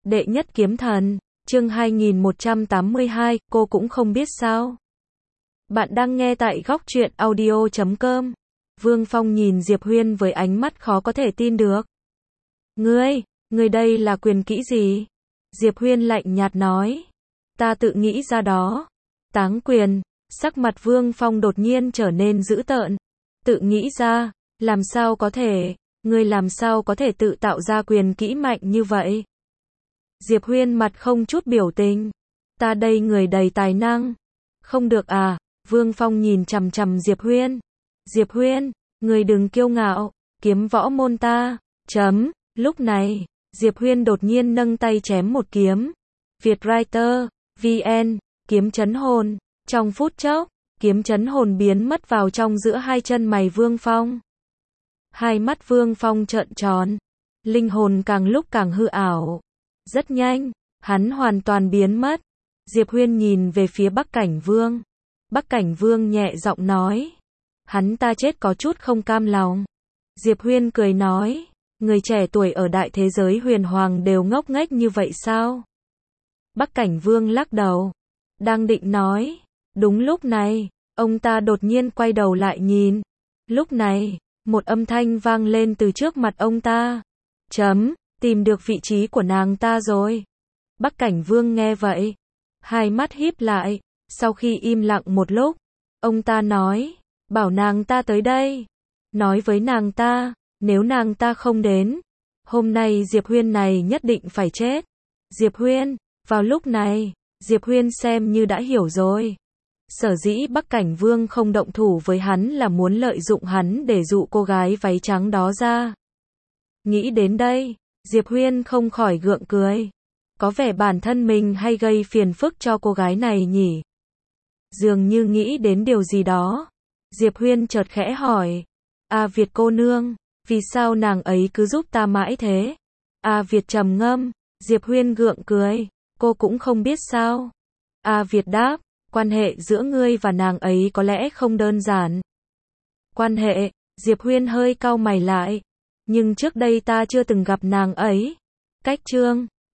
Đệ nhất kiếm thần, chương 2182, cô cũng không biết sao. Bạn đang nghe tại góc truyện audio.com. Vương Phong nhìn Diệp Huyên với ánh mắt khó có thể tin được. Ngươi đây là quyền kỹ gì? Diệp Huyên lạnh nhạt nói. Ta tự nghĩ ra đó. Táng quyền, sắc mặt Vương Phong đột nhiên trở nên dữ tợn. Tự nghĩ ra, làm sao có thể, ngươi làm sao có thể tự tạo ra quyền kỹ mạnh như vậy? Diệp Huyên mặt không chút biểu tình. Ta đây người đầy tài năng. Không được à? Vương Phong nhìn chằm chằm Diệp Huyên. Diệp Huyên, ngươi đừng kiêu ngạo, kiếm võ môn ta. Lúc này, Diệp Huyên đột nhiên nâng tay chém một kiếm. Vietwriter, VN, kiếm chấn hồn. Trong phút chốc, kiếm chấn hồn biến mất vào trong giữa hai chân mày Vương Phong. Hai mắt Vương Phong trợn tròn. Linh hồn càng lúc càng hư ảo. Rất nhanh, hắn hoàn toàn biến mất. Diệp Huyên nhìn về phía Bắc Cảnh Vương. Bắc Cảnh Vương nhẹ giọng nói. Hắn ta chết có chút không cam lòng. Diệp Huyên cười nói. Người trẻ tuổi ở đại thế giới huyền hoàng đều ngốc nghếch như vậy sao? Bắc Cảnh Vương lắc đầu. Đang định nói. Đúng lúc này, ông ta đột nhiên quay đầu lại nhìn. Lúc này, một âm thanh vang lên từ trước mặt ông ta. Tìm được vị trí của nàng ta rồi. Bắc Cảnh Vương nghe vậy. Hai mắt híp lại. Sau khi im lặng một lúc, ông ta nói. Bảo nàng ta tới đây. Nói với nàng ta, nếu nàng ta không đến, hôm nay Diệp Huyên này nhất định phải chết. Diệp Huyên, vào lúc này, Diệp Huyên xem như đã hiểu rồi. Sở dĩ Bắc Cảnh Vương không động thủ với hắn là muốn lợi dụng hắn để dụ cô gái váy trắng đó ra. Nghĩ đến đây, Diệp Huyên không khỏi gượng cười. Có vẻ bản thân mình hay gây phiền phức cho cô gái này nhỉ? Dường như nghĩ đến điều gì đó. Diệp Huyên chợt khẽ hỏi. Việt cô nương, vì sao nàng ấy cứ giúp ta mãi thế? Việt trầm ngâm. Diệp Huyên gượng cười. Cô cũng không biết sao? Việt đáp. Quan hệ giữa ngươi và nàng ấy có lẽ không đơn giản. Quan hệ? Diệp Huyên hơi cau mày lại. Nhưng trước đây ta chưa từng gặp nàng ấy. Cách chương